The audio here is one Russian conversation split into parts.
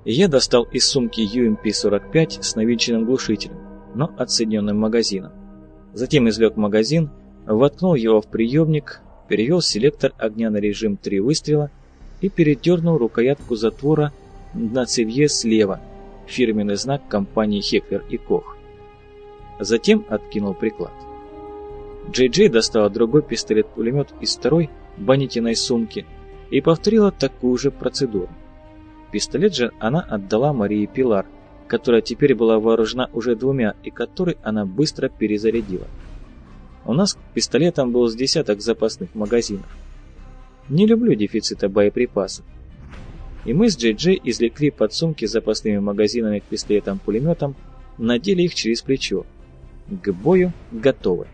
Я достал из сумки UMP-45 с навинченным глушителем, но отсоединенным магазином. Затем извлек магазин, воткнул его в приемник, перевел селектор огня на режим 3 выстрела и передернул рукоятку затвора на цевье слева, фирменный знак компании Хеклер и Кох. Затем откинул приклад. Джей достала другой пистолет-пулемет из второй Бонитиной сумки и повторила такую же процедуру. Пистолет же она отдала Марии Пилар, которая теперь была вооружена уже 2 и который она быстро перезарядила. У нас к пистолетам был с десяток запасных магазинов. Не люблю дефицита боеприпасов. И мы с Джей извлекли подсумки с запасными магазинами к пистолетам-пулеметам, надели их через плечо. К бою готовы.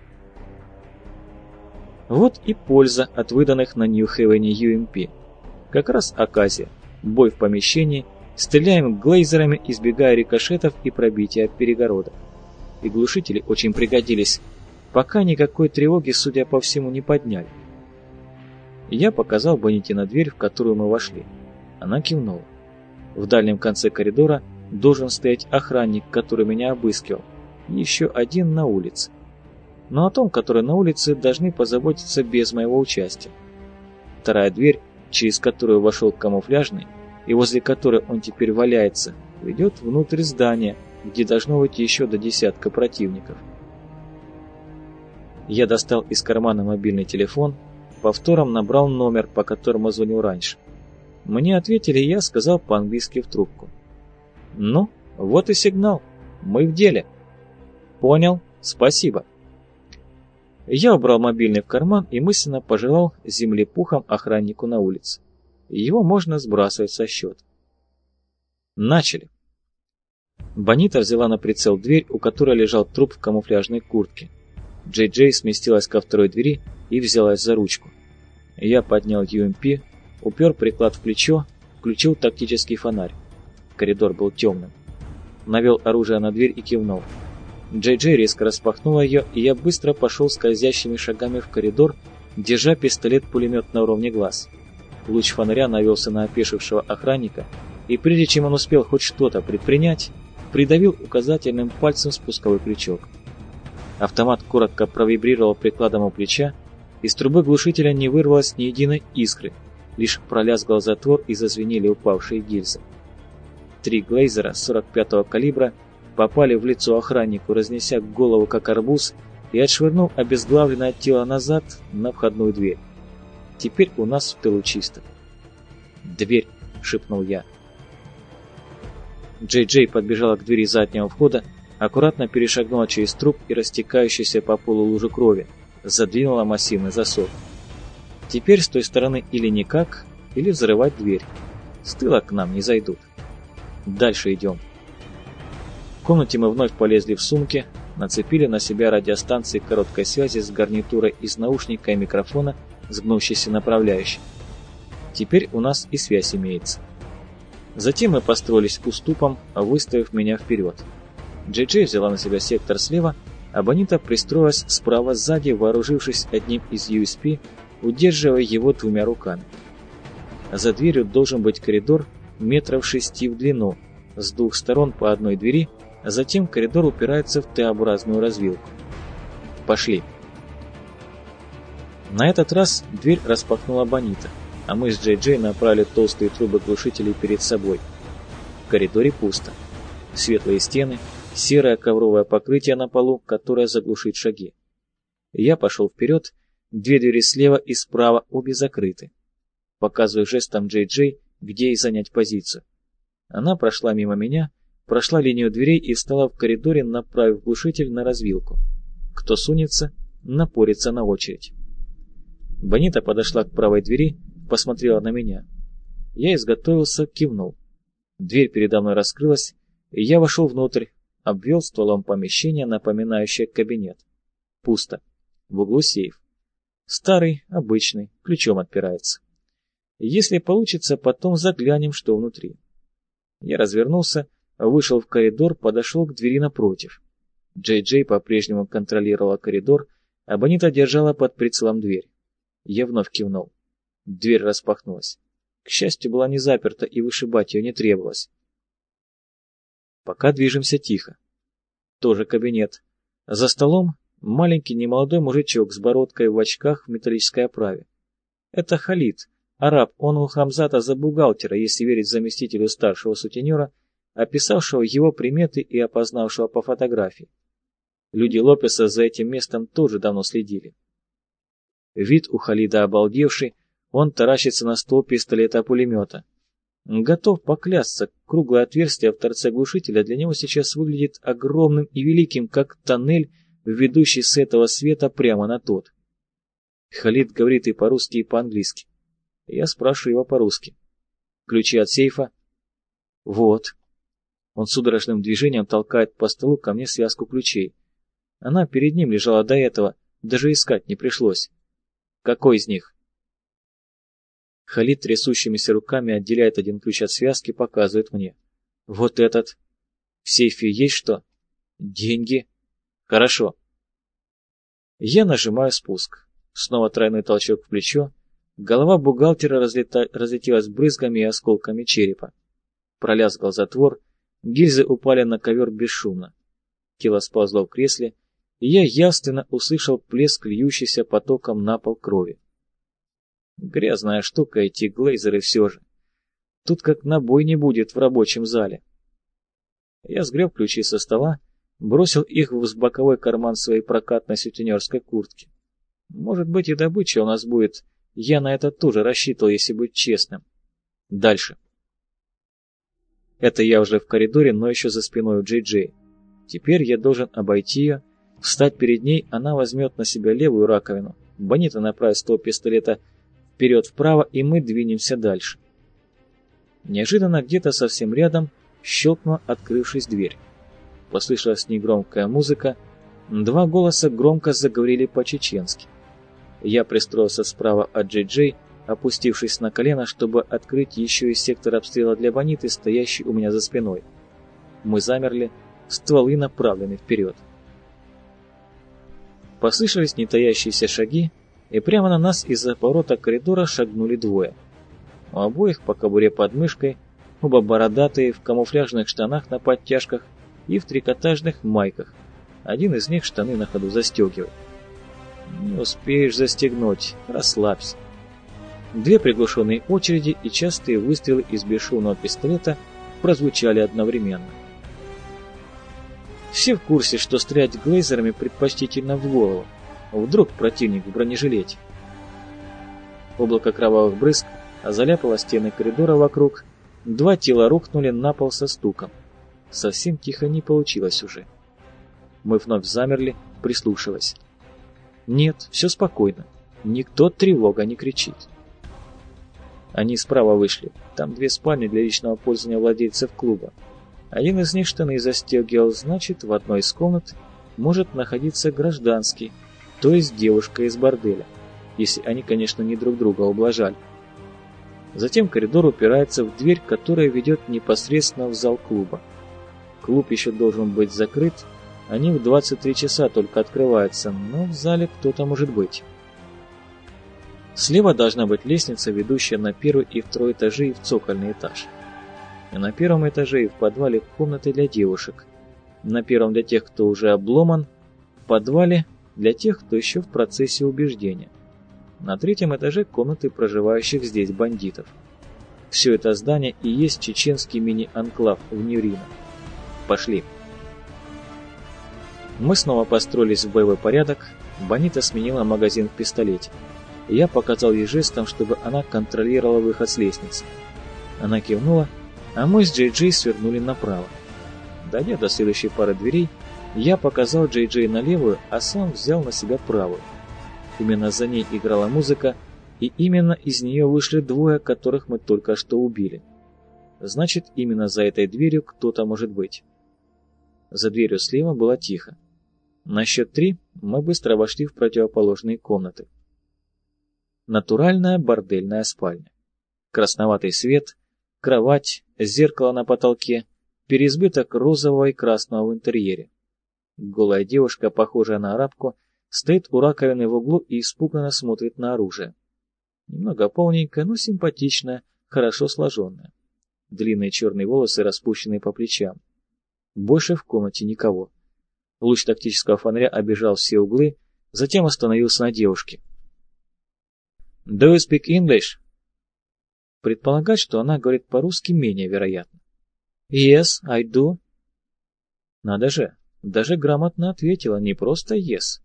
Вот и польза от выданных на Нью-Хевене UMP. Как раз оказия. Бой в помещении, стреляем глейзерами, избегая рикошетов и пробития перегородок. И глушители очень пригодились, пока никакой тревоги, судя по всему, не подняли. Я показал Бонитина дверь, в которую мы вошли. Она кивнула. В дальнем конце коридора должен стоять охранник, который меня обыскивал, и еще один на улице. Но о том, который на улице, должны позаботиться без моего участия. Вторая дверь, через которую вошел камуфляжный, и возле которой он теперь валяется, ведет внутрь здания, где должно быть еще до десятка противников. Я достал из кармана мобильный телефон, повтором набрал номер, по которому звонил раньше. Мне ответили, и я сказал по-английски в трубку. «Ну, вот и сигнал. Мы в деле». «Понял. Спасибо». Я убрал мобильный в карман и мысленно пожелал землепухом охраннику на улице. Его можно сбрасывать со счета. Начали. Бонита взяла на прицел дверь, у которой лежал труп в камуфляжной куртке. Джей сместилась ко второй двери и взялась за ручку. Я поднял UMP, упер приклад в плечо, включил тактический фонарь. Коридор был темным. Навел оружие на дверь и кивнул. Джей резко распахнула ее, и я быстро пошел скользящими шагами в коридор, держа пистолет-пулемет на уровне глаз. Луч фонаря навелся на опешившего охранника, и прежде чем он успел хоть что-то предпринять, придавил указательным пальцем спусковой крючок. Автомат коротко провибрировал прикладом у плеча, из трубы глушителя не вырвалось ни единой искры, лишь пролязгал затвор и зазвенели упавшие гильзы. 3 глейзера 45-го калибра попали в лицо охраннику, разнеся голову как арбуз и отшвырнув обезглавленное тело назад на входную дверь. Теперь у нас в тылу чисто. «Дверь!» — шепнул я. Джей подбежала к двери заднего входа, аккуратно перешагнула через труп и растекающуюся по полу лужу крови, задвинула массивный засов. Теперь с той стороны или никак, или взрывать дверь. С тыла к нам не зайдут. Дальше идем. В комнате мы вновь полезли в сумки, нацепили на себя радиостанции короткой связи с гарнитурой из наушника и микрофона с гнущейся направляющей. Теперь у нас и связь имеется. Затем мы построились уступом, выставив меня вперед. Джей взяла на себя сектор слева, а Бонита пристроилась справа сзади, вооружившись одним из USP, удерживая его 2 руками. За дверью должен быть коридор метров 6 в длину, с 2 сторон по одной двери, а затем коридор упирается в Т-образную развилку. Пошли. На этот раз дверь распахнула Бонита, а мы с Джей направили толстые трубы глушителей перед собой. В коридоре пусто. Светлые стены, серое ковровое покрытие на полу, которое заглушит шаги. Я пошел вперед, 2 двери слева и справа, обе закрыты. Показываю жестом Джей, где ей занять позицию. Она прошла мимо меня, прошла линию дверей и встала в коридоре, направив глушитель на развилку. Кто сунется, напорится на очередь. Бонита подошла к правой двери, посмотрела на меня. Я изготовился, кивнул. Дверь передо мной раскрылась, и я вошел внутрь, обвел стволом помещение, напоминающее кабинет. Пусто. В углу сейф. Старый, обычный, ключом отпирается. Если получится, потом заглянем, что внутри. Я развернулся, вышел в коридор, подошел к двери напротив. Джей по-прежнему контролировала коридор, а Бонита держала под прицелом дверь. Я вновь кивнул. Дверь распахнулась. К счастью, была не заперта, и вышибать ее не требовалось. Пока движемся тихо. Тоже кабинет. За столом маленький немолодой мужичок с бородкой в очках в металлической оправе. Это Халид, араб, он у Хамзата за бухгалтера, если верить заместителю старшего сутенера, описавшего его приметы и опознавшего по фотографии. Люди Лопеса за этим местом тоже давно следили. Вид у Халида обалдевший, он таращится на ствол пистолета-пулемета. Готов поклясться, круглое отверстие в торце глушителя для него сейчас выглядит огромным и великим, как тоннель, ведущий с этого света прямо на тот. Халид говорит и по-русски, и по-английски. Я спрашиваю его по-русски. Ключи от сейфа? Вот. Он судорожным движением толкает по столу ко мне связку ключей. Она перед ним лежала до этого, даже искать не пришлось. Какой из них? Халид трясущимися руками отделяет один ключ от связки, показывает мне. Вот этот. В сейфе есть что? Деньги. Хорошо. Я нажимаю спуск. Снова тройной толчок в плечо. Голова бухгалтера разлетелась брызгами и осколками черепа. Пролязгал затвор, гильзы упали на ковер бесшумно. Тело сползло в кресле, и я явственно услышал плеск льющийся потоком на пол крови. Грязная штука эти глейзеры все же. Тут как на бойне будет в рабочем зале. Я сгреб ключи со стола, бросил их в боковой карман своей прокатной сутенерской куртки. Может быть и добыча у нас будет, я на это тоже рассчитывал, если быть честным. Дальше. Это я уже в коридоре, но еще за спиной у Джей-Джей. Теперь я должен обойти ее, встать перед ней, она возьмет на себя левую раковину, Бонита направит ствол пистолета вперед-вправо, и мы двинемся дальше. Неожиданно где-то совсем рядом щелкнула открывшись дверь. Послышалась негромкая музыка, два голоса громко заговорили по-чеченски. Я пристроился справа от Джей-Джей, опустившись на колено, чтобы открыть еще и сектор обстрела для Бониты, стоящий у меня за спиной. Мы замерли, стволы направлены вперед. Послышались нетаящиеся шаги, и прямо на нас из-за поворота коридора шагнули двое. У обоих по кобуре под мышкой, оба бородатые, в камуфляжных штанах на подтяжках и в трикотажных майках. Один из них штаны на ходу застегивает. Не успеешь застегнуть, расслабься. Две приглушенные очереди и частые выстрелы из бесшумного пистолета прозвучали одновременно. Все в курсе, что стрелять глейзерами предпочтительно в голову. Вдруг противник в бронежилете. Облако кровавых брызг заляпало стены коридора вокруг. Два тела рухнули на пол со стуком. Совсем тихо не получилось уже. Мы вновь замерли, прислушиваясь. Нет, все спокойно. Никто тревога не кричит. Они справа вышли. Там две спальни для личного пользования владельцев клуба. Один из них штаны застегивал, значит, в одной из комнат может находиться гражданский, то есть девушка из борделя, если они, конечно, не друг друга ублажали. Затем коридор упирается в дверь, которая ведет непосредственно в зал клуба. Клуб еще должен быть закрыт, они в 23 часа только открываются, но в зале кто-то может быть. Слева должна быть лестница, ведущая на первый и второй этажи и в цокольный этаж. И на первом этаже и в подвале комнаты для девушек. На первом для тех, кто уже обломан, в подвале для тех, кто еще в процессе убеждения. На третьем этаже комнаты проживающих здесь бандитов. Все это здание и есть чеченский мини-анклав в Нью-Рино. Пошли. Мы снова построились в боевой порядок. Бонита сменила магазин в пистолете. Я показал ей жестом, чтобы она контролировала выход с лестницы. Она кивнула, а мы с Джей-Джей свернули направо. Дойдя до следующей пары дверей, я показал Джей-Джей на левую, а сам взял на себя правую. Именно за ней играла музыка, и именно из нее вышли двое, которых мы только что убили. Значит, именно за этой дверью кто-то может быть. За дверью слева было тихо. На счет 3 мы быстро вошли в противоположные комнаты. Натуральная бордельная спальня. Красноватый свет, кровать, зеркало на потолке, переизбыток розового и красного в интерьере. Голая девушка, похожая на арабку, стоит у раковины в углу и испуганно смотрит на оружие. Немного полненькая, но симпатичная, хорошо сложенная. Длинные черные волосы распущенные по плечам. Больше в комнате никого. Луч тактического фонаря обежал все углы, затем остановился на девушке. «Do you speak English?» Предполагать, что она говорит по-русски, менее вероятно. «Yes, I do». Надо же, даже грамотно ответила, не просто «yes».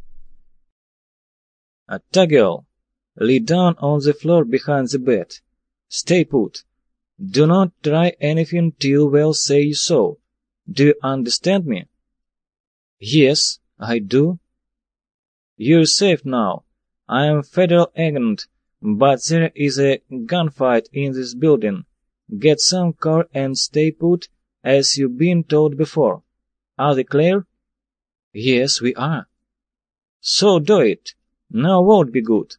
«Attagel, lay down on the floor behind the bed. Stay put. Do not try anything till well say so. Do you understand me?» «Yes, I do». «You're safe now. I am federal agent, but there is a gunfight in this building. Get some cover and stay put, as you've been told before. Are they clear?» «Yes, we are». «So do it. Now won't be good».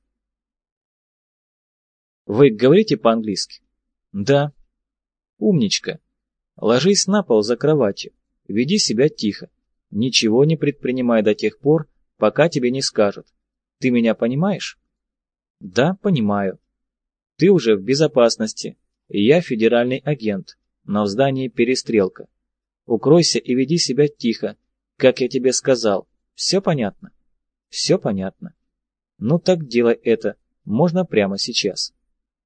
«Вы говорите по-английски?» «Да». «Умничка. Ложись на пол за кроватью. Веди себя тихо. Ничего не предпринимай до тех пор, пока тебе не скажут. Ты меня понимаешь?» «Да, понимаю. Ты уже в безопасности. Я федеральный агент, но в здании перестрелка. Укройся и веди себя тихо, как я тебе сказал. Все понятно?» «Все понятно». «Ну так делай это. Можно прямо сейчас».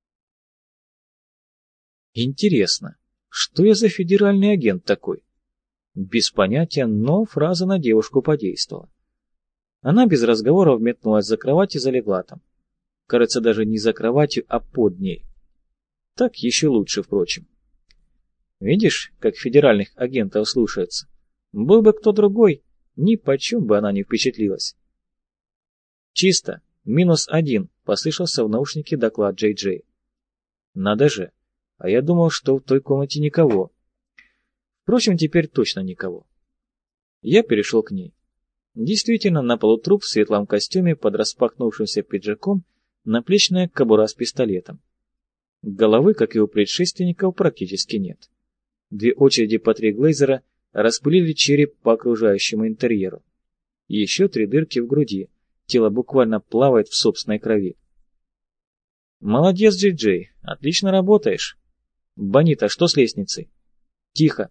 Интересно, что я за федеральный агент такой? Без понятия, но фраза на девушку подействовала. Она без разговоров метнулась за кровать и залегла там. Кажется, даже не за кроватью, а под ней. Так еще лучше, впрочем. Видишь, как федеральных агентов слушаются? Был бы кто другой, ни почем бы она не впечатлилась. «Чисто. -1», послышался в наушнике доклад Джей-Джей. Надо же, а я думал, что в той комнате никого. Впрочем, теперь точно никого. Я перешел к ней. Действительно, на полу труп в светлом костюме под распахнувшимся пиджаком, наплечная кобура с пистолетом. Головы, как и у предшественников, практически нет. 2 очереди по 3 глейзера распылили череп по окружающему интерьеру. Еще 3 дырки в груди, тело буквально плавает в собственной крови. «Молодец, Джей-Джей, отлично работаешь. Бонита, что с лестницей?» «Тихо».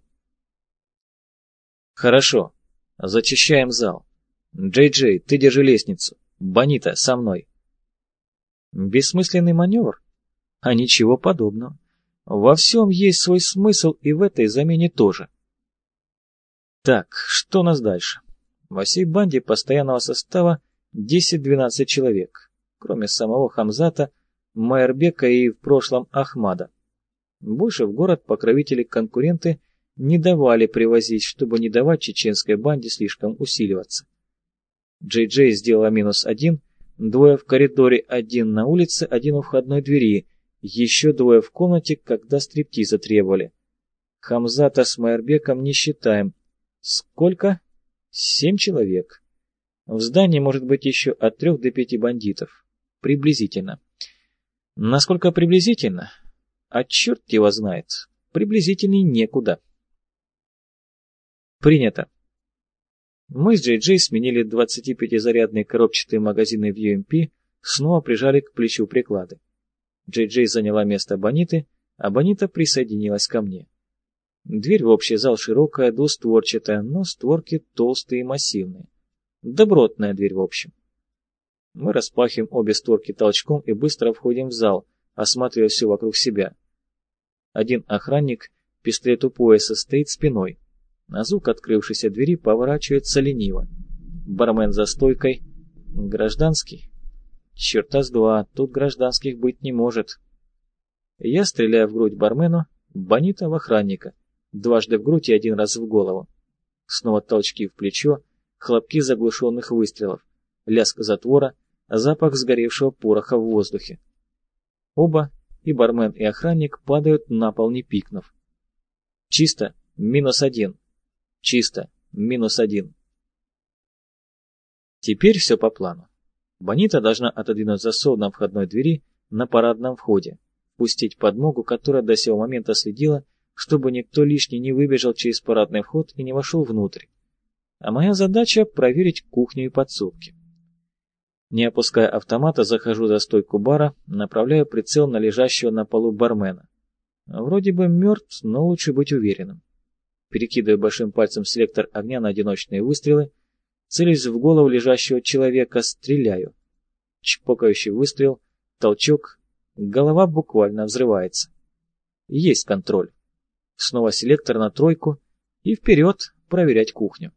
«Хорошо. Зачищаем зал. Джей-Джей, ты держи лестницу. Бонита, со мной». Бессмысленный маневр? А ничего подобного. Во всем есть свой смысл, и в этой замене тоже. Так, что у нас дальше? Во всей банде постоянного состава 10-12 человек, кроме самого Хамзата, Майербека и в прошлом Ахмада. Больше в город покровители-конкуренты не давали привозить, чтобы не давать чеченской банде слишком усиливаться. Джей-Джей сделала -1, 2 в коридоре, 1 на улице, 1 у входной двери, еще 2 в комнате, когда стриптиза требовали. Хамзата с Майербеком не считаем. Сколько? 7 человек. В здании может быть еще от 3 до 5 бандитов. Приблизительно. Насколько приблизительно? А черт его знает. Приблизительней некуда. Принято. Мы с Джей-Джей сменили 25-зарядные коробчатые магазины в UMP, снова прижали к плечу приклады. Джей-Джей заняла место Бониты, а Бонита присоединилась ко мне. Дверь в общий зал широкая, двустворчатая, но створки толстые и массивные. Добротная дверь в общем. Мы распахиваем обе створки толчком и быстро входим в зал, осматривая все вокруг себя. Один охранник, пистолет у пояса, стоит спиной. На звук открывшейся двери поворачивается лениво. Бармен за стойкой. Гражданский? Черта с два, тут гражданских быть не может. Я стреляю в грудь бармену, Бонита в охранника. 2 в грудь и 1 раз в голову. Снова толчки в плечо, хлопки заглушенных выстрелов, лязг затвора, запах сгоревшего пороха в воздухе. Оба, и бармен, и охранник, падают на пол, не пикнув. Чисто, -1. Чисто, -1. Теперь все по плану. Бонита должна отодвинуть засов на входной двери на парадном входе, пустить подмогу, которая до сего момента следила, чтобы никто лишний не выбежал через парадный вход и не вошел внутрь. А моя задача — проверить кухню и подсобки. Не опуская автомата, захожу за стойку бара, направляю прицел на лежащего на полу бармена. Вроде бы мертв, но лучше быть уверенным. Перекидываю большим пальцем селектор огня на одиночные выстрелы, целюсь в голову лежащего человека, стреляю. Чпокающий выстрел, толчок, голова буквально взрывается. Есть контроль. Снова селектор на тройку и вперед проверять кухню.